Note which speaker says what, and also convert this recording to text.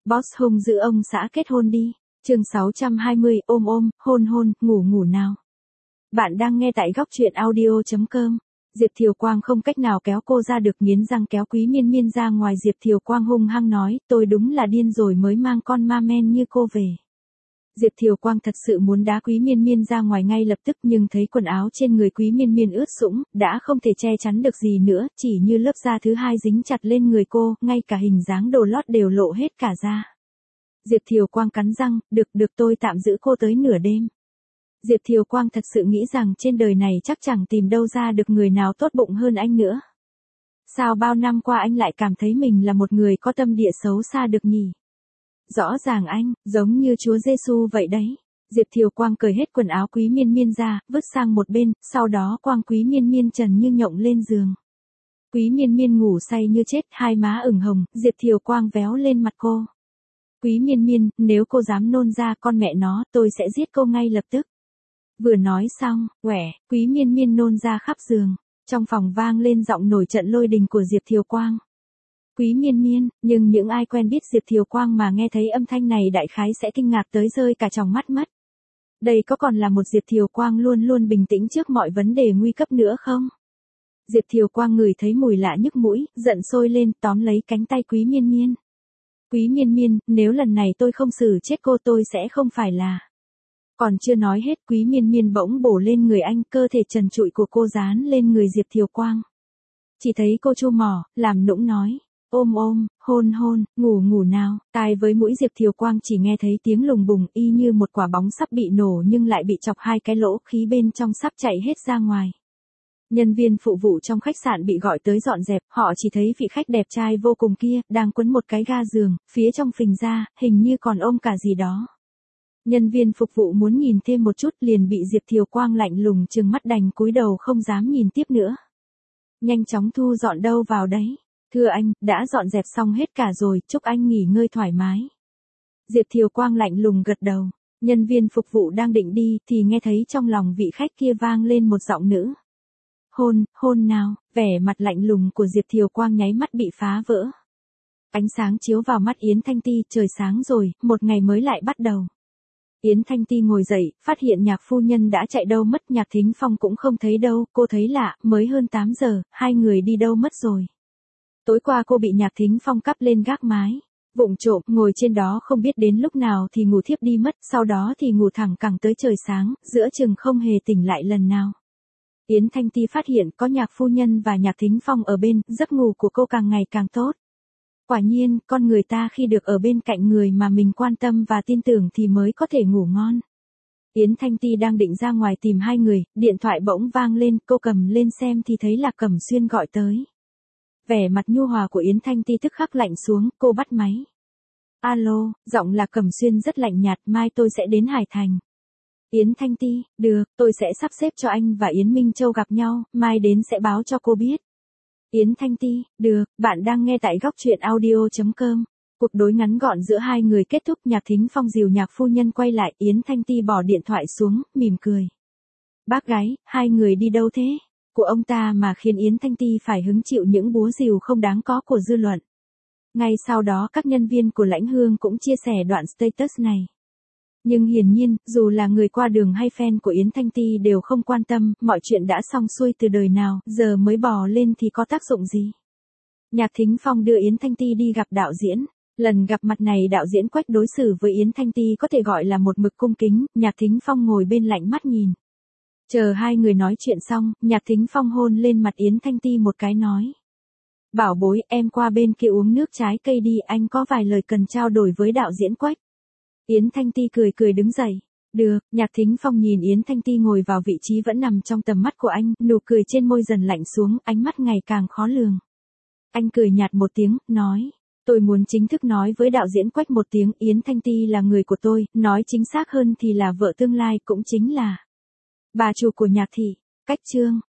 Speaker 1: Boss hung giữ ông xã kết hôn đi. Chương 620, ôm ôm, hôn hôn, ngủ ngủ nào. Bạn đang nghe tại góc truyện audio.com. Diệp Thiều Quang không cách nào kéo cô ra được, nghiến răng kéo Quý Miên Miên ra ngoài. Diệp Thiều Quang hung hăng nói, tôi đúng là điên rồi mới mang con ma men như cô về. Diệp Thiều Quang thật sự muốn đá Quý Miên Miên ra ngoài ngay lập tức, nhưng thấy quần áo trên người Quý Miên Miên ướt sũng, đã không thể che chắn được gì nữa, chỉ như lớp da thứ hai dính chặt lên người cô, ngay cả hình dáng đồ lót đều lộ hết cả ra. Diệp Thiều Quang cắn răng, được tôi tạm giữ cô tới nửa đêm. Diệp Thiều Quang thật sự nghĩ rằng trên đời này chắc chẳng tìm đâu ra được người nào tốt bụng hơn anh nữa. Sao bao năm qua anh lại cảm thấy mình là một người có tâm địa xấu xa được nhỉ? Rõ ràng anh, giống như Chúa Giêsu vậy đấy. Diệp Thiều Quang cởi hết quần áo Quý Miên Miên ra, vứt sang một bên, sau đó quang Quý Miên Miên trần như nhộng lên giường. Quý Miên Miên ngủ say như chết, hai má ửng hồng, Diệp Thiều Quang véo lên mặt cô. Quý Miên Miên, nếu cô dám nôn ra con mẹ nó, tôi sẽ giết cô ngay lập tức. Vừa nói xong, Quý Miên Miên nôn ra khắp giường. Trong phòng vang lên giọng nổi trận lôi đình của Diệp Thiều Quang. Quý Miên Miên, nhưng những ai quen biết Diệp Thiều Quang mà nghe thấy âm thanh này đại khái sẽ kinh ngạc tới rơi cả tròng mắt mất. Đây có còn là một Diệp Thiều Quang luôn luôn bình tĩnh trước mọi vấn đề nguy cấp nữa không? Diệp Thiều Quang ngửi thấy mùi lạ nhức mũi, giận sôi lên, tóm lấy cánh tay Quý Miên Miên. Quý Miên Miên, nếu lần này tôi không xử chết cô tôi sẽ không phải là... Còn chưa nói hết, Quý Miên Miên bỗng bổ lên người anh, cơ thể trần trụi của cô dán lên người Diệp Thiều Quang. Chỉ thấy cô chu mỏ, làm nũng nói, ôm ôm, hôn hôn, ngủ ngủ nào. Tai với mũi Diệp Thiều Quang chỉ nghe thấy tiếng lùng bùng, y như một quả bóng sắp bị nổ nhưng lại bị chọc hai cái lỗ, khí bên trong sắp chạy hết ra ngoài. Nhân viên phụ vụ trong khách sạn bị gọi tới dọn dẹp, họ chỉ thấy vị khách đẹp trai vô cùng kia, đang quấn một cái ga giường, phía trong phình ra, hình như còn ôm cả gì đó. Nhân viên phục vụ muốn nhìn thêm một chút liền bị Diệp Thiều Quang lạnh lùng trừng mắt, đành cúi đầu không dám nhìn tiếp nữa. Nhanh chóng thu dọn đâu vào đấy. Thưa anh, đã dọn dẹp xong hết cả rồi, chúc anh nghỉ ngơi thoải mái. Diệp Thiều Quang lạnh lùng gật đầu. Nhân viên phục vụ đang định đi thì nghe thấy trong lòng vị khách kia vang lên một giọng nữ. Hôn, hôn nào. Vẻ mặt lạnh lùng của Diệp Thiều Quang nháy mắt bị phá vỡ. Ánh sáng chiếu vào mắt Yến Thanh Ti, trời sáng rồi, một ngày mới lại bắt đầu. Yến Thanh Ti ngồi dậy, phát hiện Nhạc phu nhân đã chạy đâu mất, Nhạc Thính Phong cũng không thấy đâu, cô thấy lạ, mới hơn 8 giờ, hai người đi đâu mất rồi. Tối qua cô bị Nhạc Thính Phong cắp lên gác mái, vụng trộm, ngồi trên đó không biết đến lúc nào thì ngủ thiếp đi mất, sau đó thì ngủ thẳng cẳng tới trời sáng, giữa chừng không hề tỉnh lại lần nào. Yến Thanh Ti phát hiện có Nhạc phu nhân và Nhạc Thính Phong ở bên, giấc ngủ của cô càng ngày càng tốt. Quả nhiên, con người ta khi được ở bên cạnh người mà mình quan tâm và tin tưởng thì mới có thể ngủ ngon. Yến Thanh Ti đang định ra ngoài tìm hai người, điện thoại bỗng vang lên, cô cầm lên xem thì thấy là Cẩm Xuyên gọi tới. Vẻ mặt nhu hòa của Yến Thanh Ti tức khắc lạnh xuống, cô bắt máy. Alo, giọng là Cẩm Xuyên rất lạnh nhạt, mai tôi sẽ đến Hải Thành. Yến Thanh Ti, được, tôi sẽ sắp xếp cho anh và Yến Minh Châu gặp nhau, mai đến sẽ báo cho cô biết. Yến Thanh Ti, được, bạn đang nghe tại góc truyện audio.com. Cuộc đối ngắn gọn giữa hai người kết thúc, Nhạc Thính Phong dìu Nhạc phu nhân quay lại, Yến Thanh Ti bỏ điện thoại xuống, mỉm cười. Bác gái, hai người đi đâu thế? Của ông ta mà khiến Yến Thanh Ti phải hứng chịu những búa rìu không đáng có của dư luận. Ngay sau đó các nhân viên của Lãnh Hương cũng chia sẻ đoạn status này. Nhưng hiển nhiên, dù là người qua đường hay fan của Yến Thanh Ti đều không quan tâm, mọi chuyện đã xong xuôi từ đời nào, giờ mới bò lên thì có tác dụng gì. Nhạc Thính Phong đưa Yến Thanh Ti đi gặp đạo diễn. Lần gặp mặt này đạo diễn Quách đối xử với Yến Thanh Ti có thể gọi là một mực cung kính, Nhạc Thính Phong ngồi bên lạnh mắt nhìn. Chờ hai người nói chuyện xong, Nhạc Thính Phong hôn lên mặt Yến Thanh Ti một cái nói. Bảo bối, em qua bên kia uống nước trái cây đi, anh có vài lời cần trao đổi với đạo diễn Quách. Yến Thanh Ti cười đứng dậy. Được, Nhạc Thính Phong nhìn Yến Thanh Ti ngồi vào vị trí vẫn nằm trong tầm mắt của anh, nụ cười trên môi dần lạnh xuống, ánh mắt ngày càng khó lường. Anh cười nhạt một tiếng, nói. Tôi muốn chính thức nói với đạo diễn Quách một tiếng, Yến Thanh Ti là người của tôi, nói chính xác hơn thì là vợ tương lai, cũng chính là bà chủ của Nhạc thị. Cách chương.